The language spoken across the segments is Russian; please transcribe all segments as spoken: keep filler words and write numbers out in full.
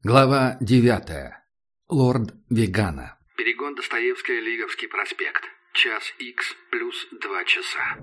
Глава девятая. Лорд Вегана. Перегон Достоевская, Лиговский проспект. Час икс плюс два часа.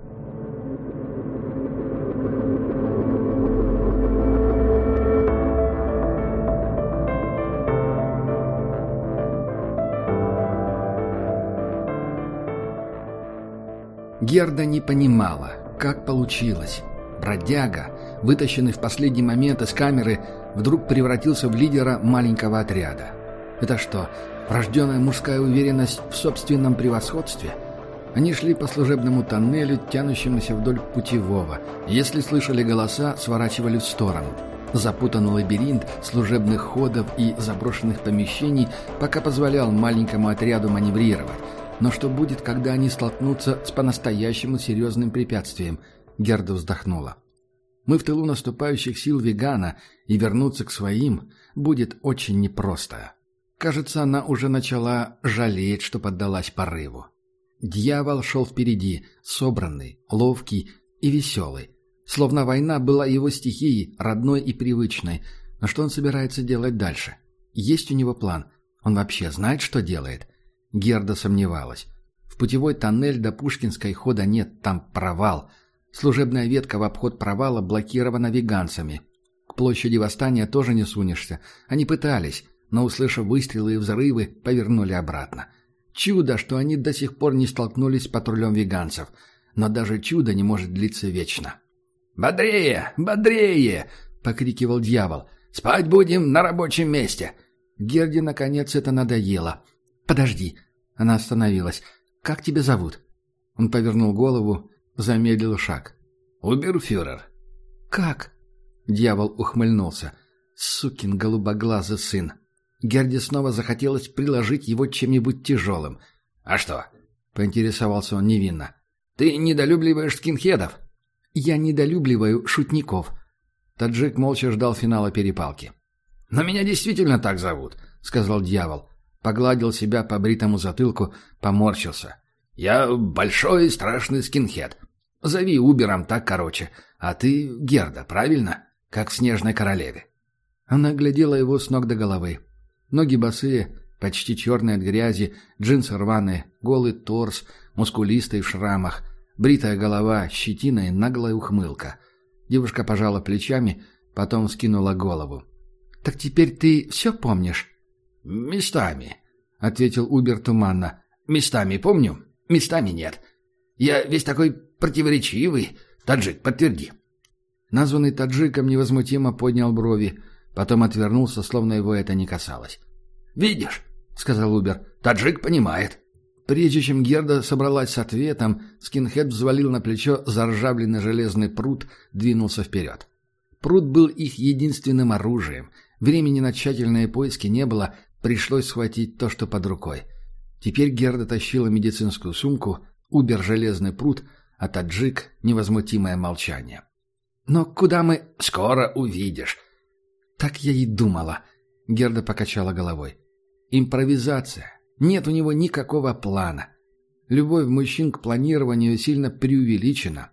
Герда не понимала, как получилось. Бродяга, вытащенный в последний момент из камеры, вдруг превратился в лидера маленького отряда. Это что, врожденная мужская уверенность в собственном превосходстве? Они шли по служебному тоннелю, тянущемуся вдоль путевого. Если слышали голоса, сворачивали в сторону. Запутанный лабиринт служебных ходов и заброшенных помещений пока позволял маленькому отряду маневрировать. Но что будет, когда они столкнутся с по-настоящему серьезным препятствием? Герда вздохнула. Мы в тылу наступающих сил Вегана, и вернуться к своим будет очень непросто. Кажется, она уже начала жалеть, что поддалась порыву. Дьявол шел впереди, собранный, ловкий и веселый. Словно война была его стихией, родной и привычной. Но что он собирается делать дальше? Есть у него план? Он вообще знает, что делает? Герда сомневалась. В путевой тоннель до Пушкинской хода нет, там провал. Служебная ветка в обход провала блокирована веганцами. К площади Восстания тоже не сунешься. Они пытались, но, услышав выстрелы и взрывы, повернули обратно. Чудо, что они до сих пор не столкнулись с патрулем веганцев. Но даже чудо не может длиться вечно. «Бодрее! Бодрее!» — покрикивал дьявол. «Спать будем на рабочем месте!» Герде, наконец, это надоело. «Подожди!» — она остановилась. «Как тебя зовут?» Он повернул голову, замедлил шаг. «Уберфюрер». «Как?» — дьявол ухмыльнулся. «Сукин голубоглазый сын». Герде снова захотелось приложить его чем-нибудь тяжелым. «А что?» — поинтересовался он невинно. «Ты недолюбливаешь скинхедов?» «Я недолюбливаю шутников». Таджик молча ждал финала перепалки. «Но меня действительно так зовут», — сказал дьявол. Погладил себя по бритому затылку, поморщился. «Я большой и страшный скинхед. Зови Убером так короче. А ты Герда, правильно? Как в «Снежной королеве». Она глядела его с ног до головы. Ноги босые, почти черные от грязи, джинсы рваные, голый торс, мускулистый в шрамах, бритая голова, щетина и наглая ухмылка. Девушка пожала плечами, потом скинула голову. «Так теперь ты все помнишь?» «Местами», — ответил Убер туманно. «Местами помню, местами нет. Я весь такой противоречивый. Таджик, подтверди». Названный таджиком невозмутимо поднял брови, потом отвернулся, словно его это не касалось. «Видишь», — сказал Убер, — «таджик понимает». Прежде чем Герда собралась с ответом, скинхед взвалил на плечо заржавленный железный прут, двинулся вперед. Прут был их единственным оружием. Времени на тщательные поиски не было, пришлось схватить то, что под рукой. Теперь Герда тащила медицинскую сумку, Убер — железный прут, а таджик — невозмутимое молчание. «Но куда мы...» «Скоро увидишь». «Так я и думала», — Герда покачала головой. «Импровизация. Нет у него никакого плана. Любовь мужчин к планированию сильно преувеличена».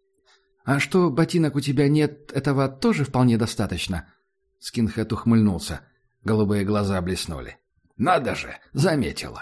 «А что, ботинок у тебя нет, этого тоже вполне достаточно?» Скинхед ухмыльнулся. Голубые глаза блеснули. «Надо же, заметила».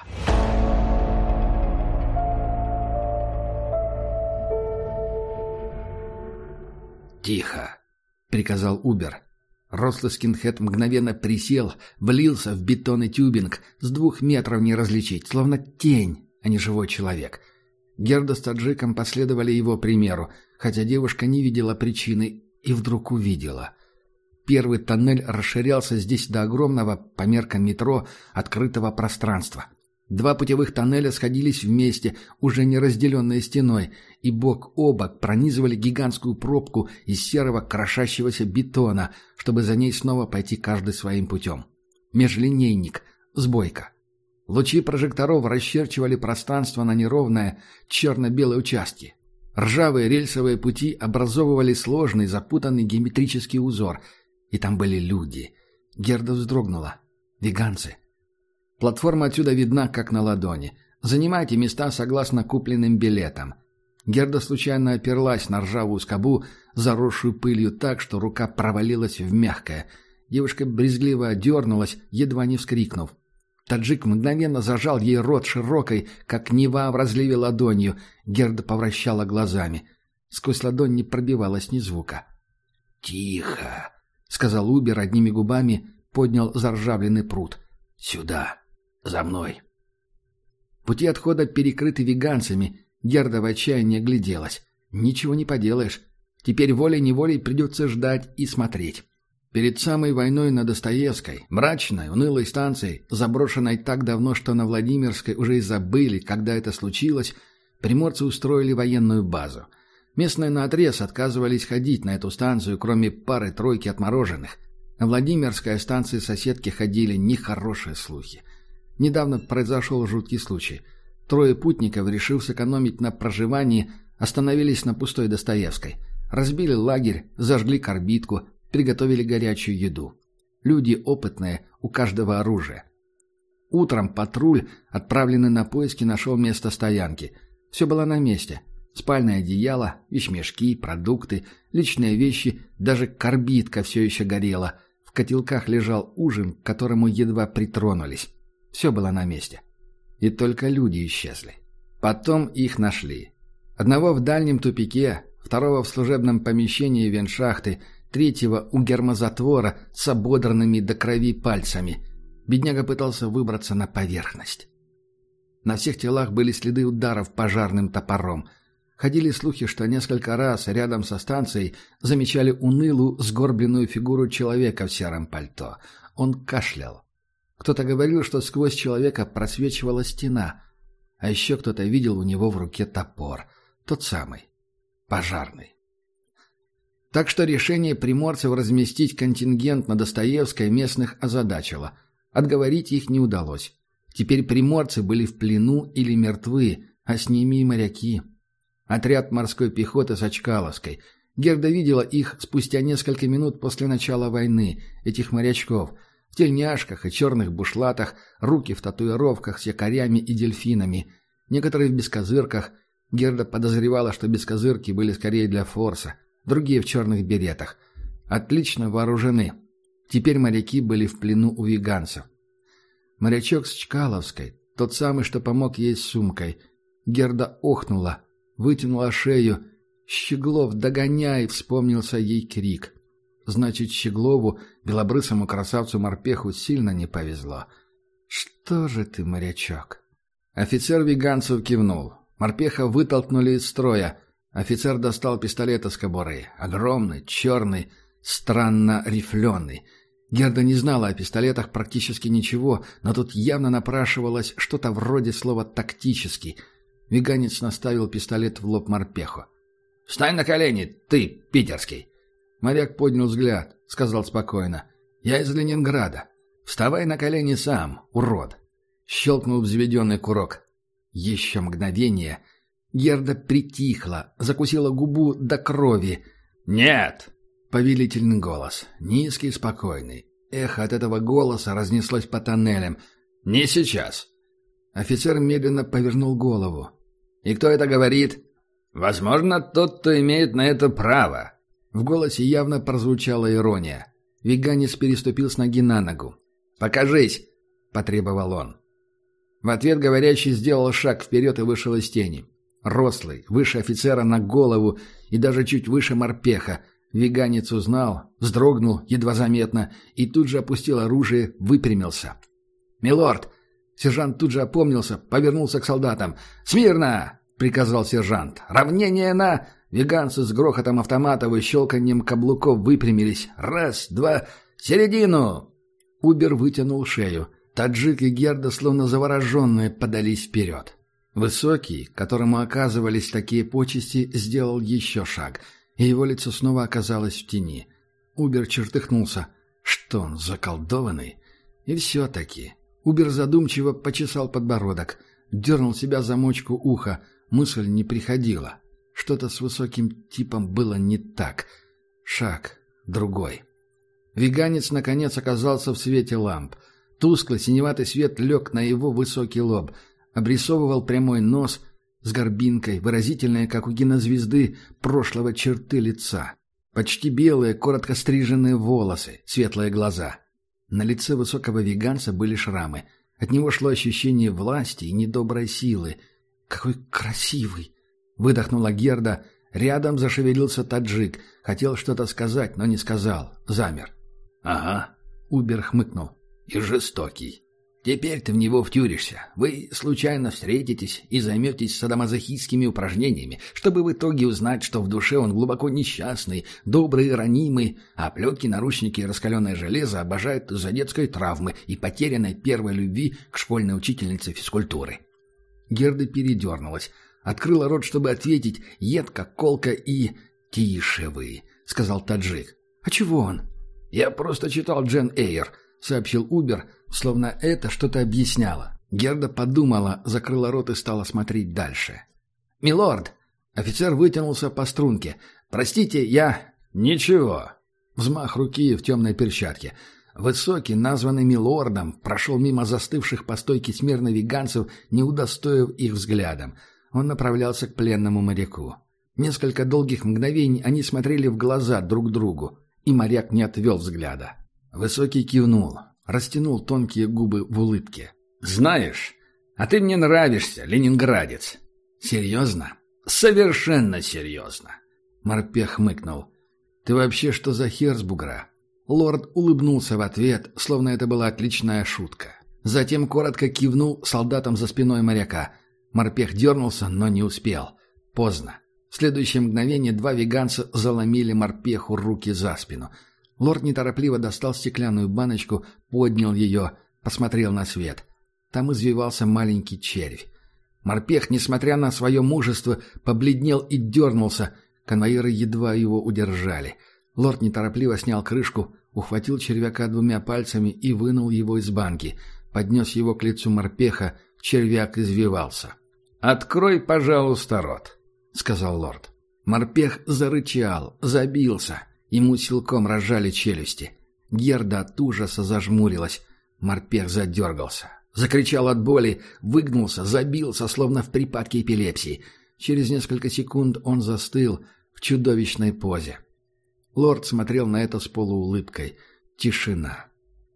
«Тихо», — приказал Убер. Рослый скинхед мгновенно присел, влился в бетонный тюбинг, с двух метров не различить, словно тень, а не живой человек. Герда с таджиком последовали его примеру, хотя девушка не видела причины, и вдруг увидела. Первый тоннель расширялся здесь до огромного, по меркам метро, открытого пространства. Два путевых тоннеля сходились вместе, уже не разделенные стеной, и бок о бок пронизывали гигантскую пробку из серого крошащегося бетона, чтобы за ней снова пойти каждый своим путем. Межлинейник, сбойка. Лучи прожекторов расчерчивали пространство на неровные черно-белые участки. Ржавые рельсовые пути образовывали сложный, запутанный геометрический узор. И там были люди. Герда вздрогнула. Веганцы. Платформа отсюда видна, как на ладони. Занимайте места согласно купленным билетам. Герда случайно оперлась на ржавую скобу, заросшую пылью так, что рука провалилась в мягкое, Девушка брезгливо дернулась, едва не вскрикнув. Таджик мгновенно зажал ей рот широкой, как Нева в разливе ладонью. Герда повращала глазами. Сквозь ладонь не пробивалось ни звука. «Тихо!» — сказал Убер одними губами, поднял заржавленный пруд. «Сюда! За мной!» Пути отхода перекрыты веганцами. Герда в отчаянии огляделась. Ничего не поделаешь. Теперь волей-неволей придется ждать и смотреть. Перед самой войной на Достоевской, мрачной, унылой станцией, заброшенной так давно, что на Владимирской уже и забыли, когда это случилось, приморцы устроили военную базу. Местные наотрез отказывались ходить на эту станцию, кроме пары-тройки отмороженных. На Владимирской станции соседки ходили нехорошие слухи. Недавно произошел жуткий случай. Трое путников, решив сэкономить на проживании, остановились на пустой Достоевской. Разбили лагерь, зажгли карбидку, приготовили горячую еду. Люди опытные, у каждого оружие. Утром патруль, отправленный на поиски, нашел место стоянки. Все было на месте. Спальное одеяло, вещмешки, продукты, личные вещи, даже карбидка все еще горела. В котелках лежал ужин, к которому едва притронулись. Все было на месте. И только люди исчезли. Потом их нашли. Одного в дальнем тупике, второго в служебном помещении веншахты, третьего у гермозатвора с ободранными до крови пальцами. Бедняга пытался выбраться на поверхность. На всех телах были следы ударов пожарным топором. Ходили слухи, что несколько раз рядом со станцией замечали унылую, сгорбленную фигуру человека в сером пальто. Он кашлял. Кто-то говорил, что сквозь человека просвечивала стена, а еще кто-то видел у него в руке топор. Тот самый. Пожарный. Так что решение приморцев разместить контингент на Достоевской местных озадачило. Отговорить их не удалось. Теперь приморцы были в плену или мертвы, а с ними и моряки. Отряд морской пехоты с Чкаловской. Герда видела их спустя несколько минут после начала войны, этих морячков, в тельняшках и черных бушлатах, руки в татуировках с якорями и дельфинами, некоторые в бескозырках. Герда подозревала, что бескозырки были скорее для форса, другие в черных беретах. Отлично вооружены. Теперь моряки были в плену у веганцев. Морячок с Чкаловской, тот самый, что помог ей с сумкой. Герда охнула, вытянула шею. «Щеглов, догоняй!» — вспомнился ей крик. Значит, Щеглову, белобрысому красавцу-морпеху, сильно не повезло. «Что же ты, морячок?» Офицер веганцев кивнул. Морпеха вытолкнули из строя. Офицер достал пистолет из кобуры. Огромный, черный, странно рифленый. Герда не знала о пистолетах практически ничего, но тут явно напрашивалось что-то вроде слова «тактический». Веганец наставил пистолет в лоб морпеху. «Встань на колени, ты, питерский!» Моряк поднял взгляд, сказал спокойно. «Я из Ленинграда. Вставай на колени сам, урод!» Щелкнул взведенный курок. Еще мгновение. Герда притихла, закусила губу до крови. «Нет!» — повелительный голос, низкий и спокойный. Эхо от этого голоса разнеслось по тоннелям. «Не сейчас!» Офицер медленно повернул голову. «И кто это говорит?» «Возможно, тот, кто имеет на это право». В голосе явно прозвучала ирония. Веганец переступил с ноги на ногу. «Покажись!» — потребовал он. В ответ говорящий сделал шаг вперед и вышел из тени. Рослый, выше офицера на голову и даже чуть выше морпеха. Веганец узнал, вздрогнул едва заметно и тут же опустил оружие, выпрямился. «Милорд!» Сержант тут же опомнился, повернулся к солдатам. «Смирно!» — приказал сержант. «Равнение на...» Веганцы с грохотом автоматов и щелканьем каблуков выпрямились. «Раз, два, середину!» Убер вытянул шею. Таджик и Герда, словно завороженные, подались вперед. Высокий, которому оказывались такие почести, сделал еще шаг, и его лицо снова оказалось в тени. Убер чертыхнулся. Что он, заколдованный? И все-таки. Убер задумчиво почесал подбородок, дернул себя за мочку уха. Мысль не приходила. Что-то с высоким типом было не так. Шаг. Другой. Веганец, наконец, оказался в свете ламп. Тусклый синеватый свет лег на его высокий лоб. Обрисовывал прямой нос с горбинкой, выразительные, как у кинозвезды, прошлого черты лица. Почти белые, коротко стриженные волосы, светлые глаза. На лице высокого веганца были шрамы. От него шло ощущение власти и недоброй силы. «Какой красивый!» — выдохнула Герда. Рядом зашевелился таджик. Хотел что-то сказать, но не сказал. Замер. «Ага», — Убер хмыкнул. «И жестокий. Теперь ты в него втюришься. Вы случайно встретитесь и займетесь садомазохистскими упражнениями, чтобы в итоге узнать, что в душе он глубоко несчастный, добрый и ранимый, а плетки, наручники и раскаленное железо обожают из-за детской травмы и потерянной первой любви к школьной учительнице физкультуры». Герда передернулась. Открыла рот, чтобы ответить, едко, колко и... «Тише вы», — сказал таджик. «А чего он?» «Я просто читал Джен Эйр», — сообщил Убер, словно это что-то объясняло. Герда подумала, закрыла рот и стала смотреть дальше. «Милорд!» — офицер вытянулся по струнке. «Простите, я...» «Ничего». Взмах руки в темной перчатке. Высокий, названный милордом, прошел мимо застывших по стойке смирно веганцев, не удостоив их взглядом. Он направлялся к пленному моряку. Несколько долгих мгновений они смотрели в глаза друг другу, и моряк не отвел взгляда. Высокий кивнул, растянул тонкие губы в улыбке. «Знаешь, а ты мне нравишься, ленинградец». «Серьезно?» «Совершенно серьезно». Морпех хмыкнул. «Ты вообще что за хер с бугра?» Лорд улыбнулся в ответ, словно это была отличная шутка. Затем коротко кивнул солдатам за спиной моряка. Морпех дернулся, но не успел. Поздно. В следующее мгновение два веганца заломили морпеху руки за спину. Лорд неторопливо достал стеклянную баночку, поднял ее, посмотрел на свет. Там извивался маленький червь. Морпех, несмотря на свое мужество, побледнел и дернулся. Конвоиры едва его удержали. Лорд неторопливо снял крышку, ухватил червяка двумя пальцами и вынул его из банки. Поднес его к лицу морпеха, червяк извивался. «Открой, пожалуйста, рот», — сказал лорд. Морпех зарычал, забился. Ему силком разжали челюсти. Герда от ужаса зажмурилась. Морпех задергался. Закричал от боли, выгнулся, забился, словно в припадке эпилепсии. Через несколько секунд он застыл в чудовищной позе. Лорд смотрел на это с полуулыбкой. Тишина.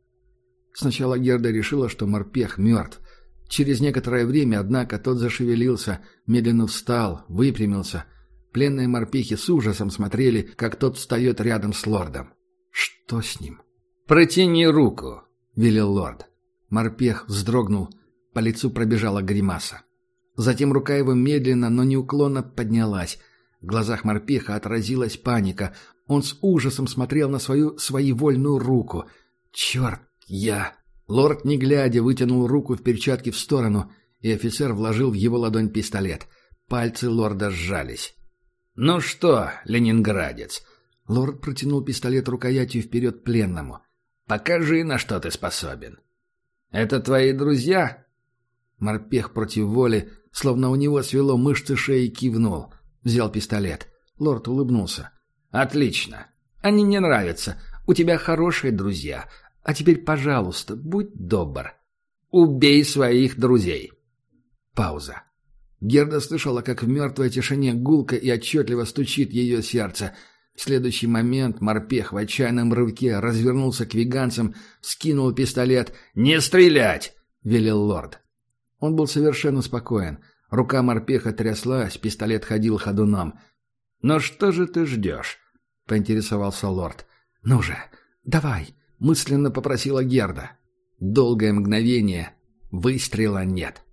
Сначала Герда решила, что морпех мертв. Через некоторое время, однако, тот зашевелился, медленно встал, выпрямился. Пленные морпехи с ужасом смотрели, как тот встает рядом с лордом. Что с ним? «Протяни руку», — велел лорд. Морпех вздрогнул, по лицу пробежала гримаса. Затем рука его медленно, но неуклонно поднялась. В глазах морпеха отразилась паника. Он с ужасом смотрел на свою своевольную руку. «Черт, я...» Лорд, не глядя, вытянул руку в перчатке в сторону, и офицер вложил в его ладонь пистолет. Пальцы лорда сжались. «Ну что, ленинградец?» Лорд протянул пистолет рукоятью вперед пленному. «Покажи, на что ты способен». «Это твои друзья?» Морпех против воли, словно у него свело мышцы шеи, кивнул. Взял пистолет. Лорд улыбнулся. «Отлично. Они мне нравятся. У тебя хорошие друзья. А теперь, пожалуйста, будь добр. Убей своих друзей». Пауза. Герда слышала, как в мертвой тишине гулко и отчетливо стучит ее сердце. В следующий момент морпех в отчаянном рывке развернулся к веганцам, вскинул пистолет. «Не стрелять!» — велел лорд. Он был совершенно спокоен. Рука морпеха тряслась, пистолет ходил ходуном. «Но что же ты ждешь?» — поинтересовался лорд. «Ну же, давай!» — мысленно попросила Герда. Долгое мгновение. Выстрела нет.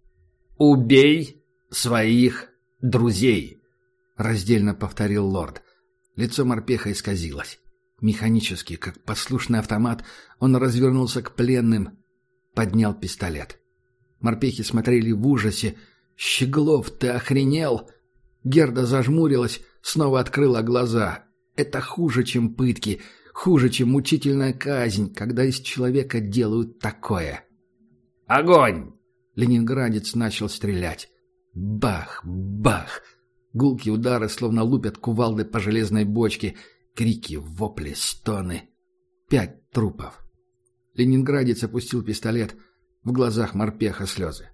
«Убей своих друзей!» — раздельно повторил лорд. Лицо морпеха исказилось. Механически, как послушный автомат, он развернулся к пленным, поднял пистолет. Морпехи смотрели в ужасе. «Щеглов, ты охренел?» Герда зажмурилась, снова открыла глаза. «Это хуже, чем пытки, хуже, чем мучительная казнь, когда из человека делают такое». «Огонь!» Ленинградец начал стрелять. Бах! Бах! Гулкие удары, словно лупят кувалды по железной бочке. Крики, вопли, стоны. Пять трупов. Ленинградец опустил пистолет. В глазах морпеха слезы.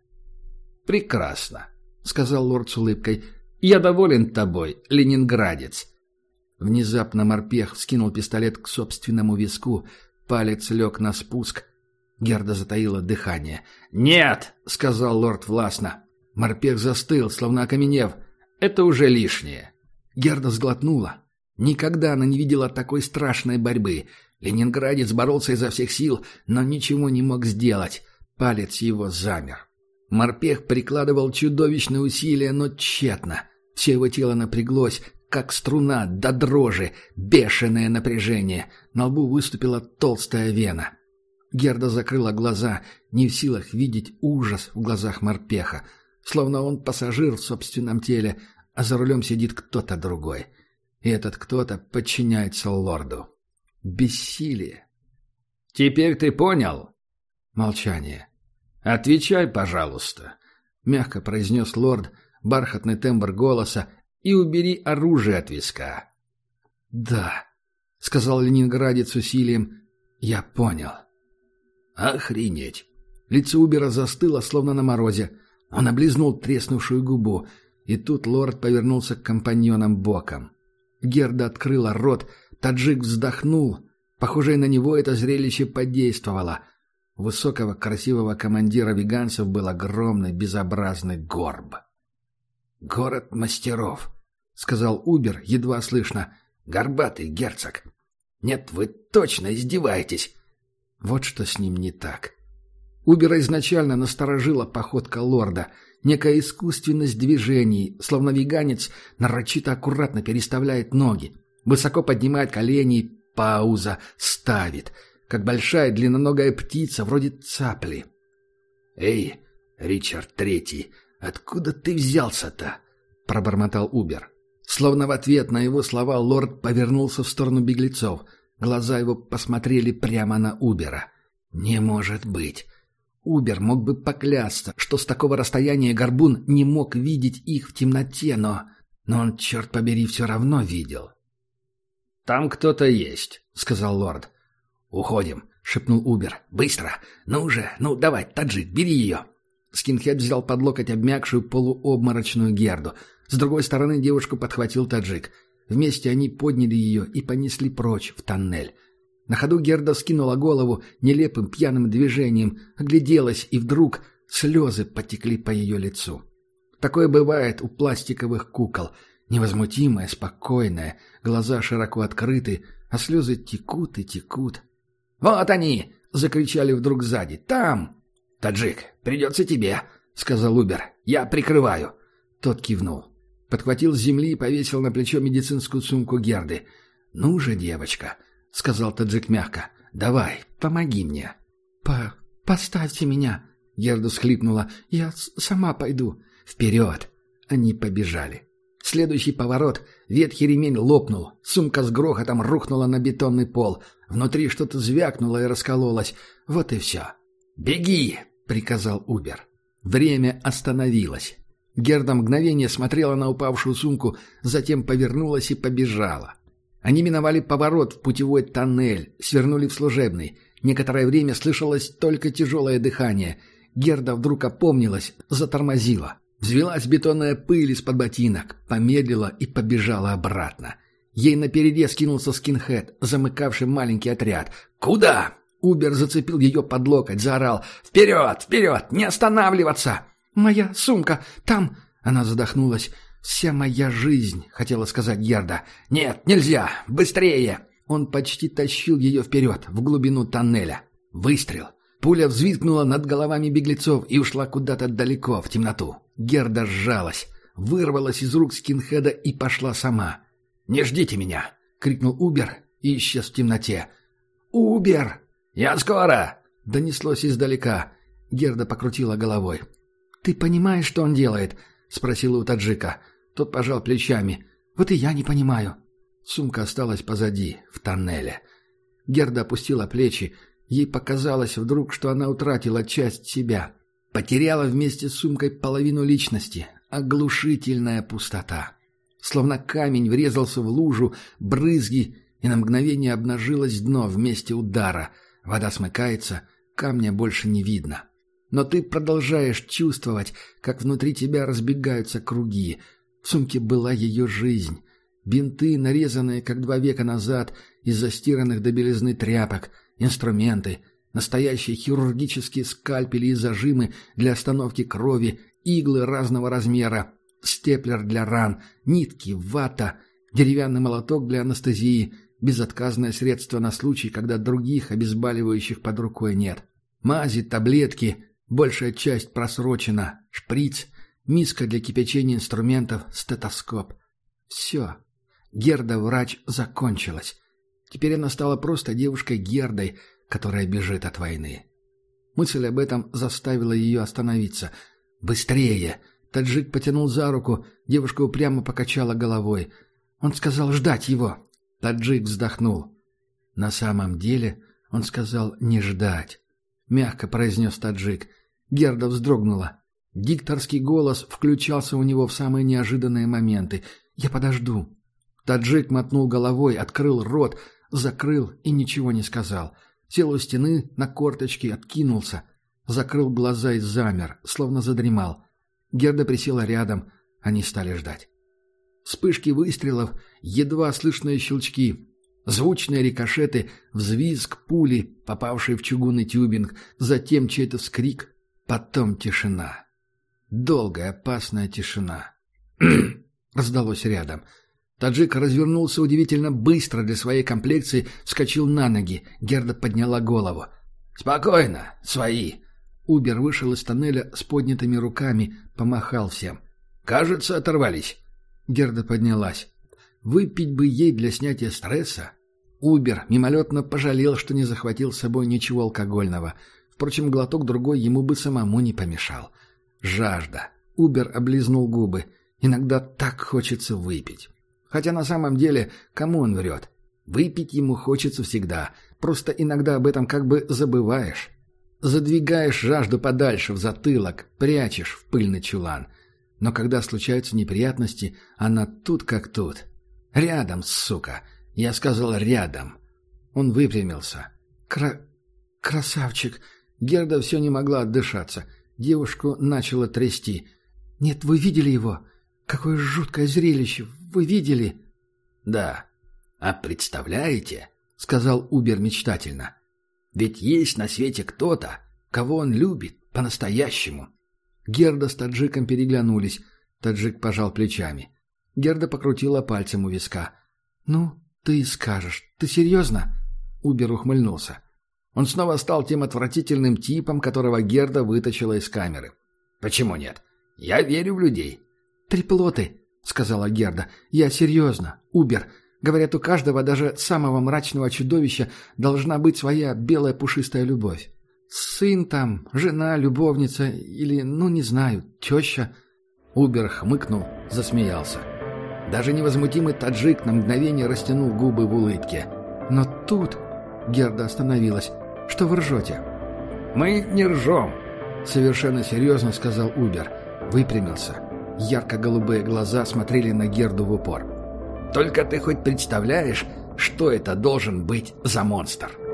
«Прекрасно», — сказал лорд с улыбкой. «Я доволен тобой, ленинградец». Внезапно морпех вскинул пистолет к собственному виску, палец лег на спуск. Герда затаила дыхание. «Нет!» — сказал лорд властно. Морпех застыл, словно окаменев. «Это уже лишнее». Герда сглотнула. Никогда она не видела такой страшной борьбы. Ленинградец боролся изо всех сил, но ничего не мог сделать. Палец его замер. Морпех прикладывал чудовищные усилия, но тщетно. Все его тело напряглось, как струна, до дрожи, бешеное напряжение. На лбу выступила толстая вена. Герда закрыла глаза, не в силах видеть ужас в глазах морпеха, словно он пассажир в собственном теле, а за рулем сидит кто-то другой. И этот кто-то подчиняется лорду. Бессилие. «Теперь ты понял?» Молчание. «Отвечай, пожалуйста», — мягко произнес лорд, бархатный тембр голоса, «и убери оружие от виска». «Да», — сказал ленинградец с усилием, — «я понял». «Охренеть!» Лицо Убера застыло, словно на морозе. Он облизнул треснувшую губу, и тут лорд повернулся к компаньонам боком. Герда открыла рот, таджик вздохнул. Похоже, и на него это зрелище подействовало. У высокого красивого командира веганцев был огромный безобразный горб. «Город мастеров», — сказал Убер, едва слышно. «Горбатый герцог». «Нет, вы точно издеваетесь». Вот что с ним не так. Убера изначально насторожила походка лорда, некая искусственность движений, словно веганец нарочито аккуратно переставляет ноги, высоко поднимает колени, пауза, ставит, как большая длинноногая птица, вроде цапли. «Эй, Ричард Третий, откуда ты взялся-то?» — пробормотал Убер. Словно в ответ на его слова лорд повернулся в сторону беглецов. Глаза его посмотрели прямо на Убера. «Не может быть!» Убер мог бы поклясться, что с такого расстояния горбун не мог видеть их в темноте, но... Но он, черт побери, все равно видел. «Там кто-то есть», — сказал лорд. «Уходим», — шепнул Убер. «Быстро! Ну же, ну давай, таджик, бери ее!» Скинхед взял под локоть обмякшую полуобморочную Герду. С другой стороны девушку подхватил таджик. Вместе они подняли ее и понесли прочь в тоннель. На ходу Герда вскинула голову нелепым пьяным движением, огляделась, и вдруг слезы потекли по ее лицу. Такое бывает у пластиковых кукол. Невозмутимая, спокойная, глаза широко открыты, а слезы текут и текут. «Вот они!» — закричали вдруг сзади. «Там!» «Таджик, придется тебе!» — сказал Убер. «Я прикрываю!» Тот кивнул. Подхватил с земли и повесил на плечо медицинскую сумку Герды. «Ну же, девочка!» — сказал таджик мягко. «Давай, помоги мне». «По... поставьте меня!» — Герда всхлипнула. «Я сама пойду». «Вперед!» Они побежали. Следующий поворот, ветхий ремень лопнул, сумка с грохотом рухнула на бетонный пол. Внутри что-то звякнуло и раскололось. Вот и все. «Беги!» — приказал Убер. Время остановилось. Герда мгновение смотрела на упавшую сумку, затем повернулась и побежала. Они миновали поворот в путевой тоннель, свернули в служебный. Некоторое время слышалось только тяжелое дыхание. Герда вдруг опомнилась, затормозила. Взвелась бетонная пыль из-под ботинок, помедлила и побежала обратно. Ей наперерез кинулся скинхед, замыкавший маленький отряд. «Куда?» Убер зацепил ее под локоть, заорал. «Вперед! Вперед! Не останавливаться!» «Моя сумка! Там...» Она задохнулась. «Вся моя жизнь», — хотела сказать Герда. «Нет, нельзя! Быстрее!» Он почти тащил ее вперед, в глубину тоннеля. Выстрел. Пуля взвизгнула над головами беглецов и ушла куда-то далеко, в темноту. Герда сжалась, вырвалась из рук скинхеда и пошла сама. «Не ждите меня!» — крикнул Убер и исчез в темноте. «Убер!» «Я скоро!» — донеслось издалека. Герда покрутила головой. «Ты понимаешь, что он делает?» — спросила у таджика. Тот пожал плечами. «Вот и я не понимаю». Сумка осталась позади, в тоннеле. Герда опустила плечи. Ей показалось вдруг, что она утратила часть себя. Потеряла вместе с сумкой половину личности. Оглушительная пустота. Словно камень врезался в лужу, брызги, и на мгновение обнажилось дно в месте удара. Вода смыкается, камня больше не видно. Но ты продолжаешь чувствовать, как внутри тебя разбегаются круги. В сумке была ее жизнь. Бинты, нарезанные, как два века назад, из застиранных до белизны тряпок, инструменты, настоящие хирургические скальпели и зажимы для остановки крови, иглы разного размера, степлер для ран, нитки, вата, деревянный молоток для анестезии, безотказное средство на случай, когда других обезболивающих под рукой нет. Мази, таблетки, большая часть просрочена, шприц, миска для кипячения инструментов, стетоскоп. Все. Герда-врач закончилась. Теперь она стала просто девушкой Гердой, которая бежит от войны. Мысль об этом заставила ее остановиться. «Быстрее!» Таджик потянул за руку, девушка упрямо покачала головой. Он сказал ждать его. Таджик вздохнул. На самом деле он сказал не ждать. Мягко произнес Таджик. Герда вздрогнула. Дикторский голос включался у него в самые неожиданные моменты. «Я подожду». Таджик мотнул головой, открыл рот, закрыл и ничего не сказал. Сел у стены, на корточки, откинулся. Закрыл глаза и замер, словно задремал. Герда присела рядом. Они стали ждать. Вспышки выстрелов, едва слышные щелчки, звучные рикошеты, взвизг пули, попавшие в чугунный тюбинг, затем чей-то вскрик, потом тишина. Долгая, опасная тишина. Раздалось рядом. Таджик развернулся удивительно быстро для своей комплекции, вскочил на ноги. Герда подняла голову. «Спокойно, свои!» Убер вышел из тоннеля с поднятыми руками, помахал всем. «Кажется, оторвались». Герда поднялась. Выпить бы ей для снятия стресса. Убер мимолетно пожалел, что не захватил с собой ничего алкогольного. Впрочем, глоток другой ему бы самому не помешал. Жажда. Убер облизнул губы. Иногда так хочется выпить. Хотя на самом деле, кому он врет? Выпить ему хочется всегда. Просто иногда об этом как бы забываешь. Задвигаешь жажду подальше в затылок, прячешь в пыльный чулан. Но когда случаются неприятности, она тут как тут. Рядом, сука. Я сказал рядом. Он выпрямился. Кра... Красавчик. Герда все не могла отдышаться. Девушку начало трясти. «Нет, вы видели его? Какое жуткое зрелище! Вы видели?» «Да. А представляете?» — сказал Убер мечтательно. «Ведь есть на свете кто-то, кого он любит по-настоящему». Герда с Таджиком переглянулись. Таджик пожал плечами. Герда покрутила пальцем у виска. «Ну, ты скажешь. Ты серьезно?» Убер ухмыльнулся. Он снова стал тем отвратительным типом, которого Герда вытащила из камеры. «Почему нет? Я верю в людей». «Треплоты», — сказала Герда. «Я серьезно. Убер. Говорят, у каждого, даже самого мрачного чудовища, должна быть своя белая пушистая любовь. Сын там, жена, любовница или, ну, не знаю, теща». Убер хмыкнул, засмеялся. Даже невозмутимый таджик на мгновение растянул губы в улыбке. «Но тут...» — Герда остановилась. «Что вы ржете?» «Мы не ржем», — совершенно серьезно сказал Убер. Выпрямился. Ярко-голубые глаза смотрели на Герду в упор. «Только ты хоть представляешь, что это должен быть за монстр?»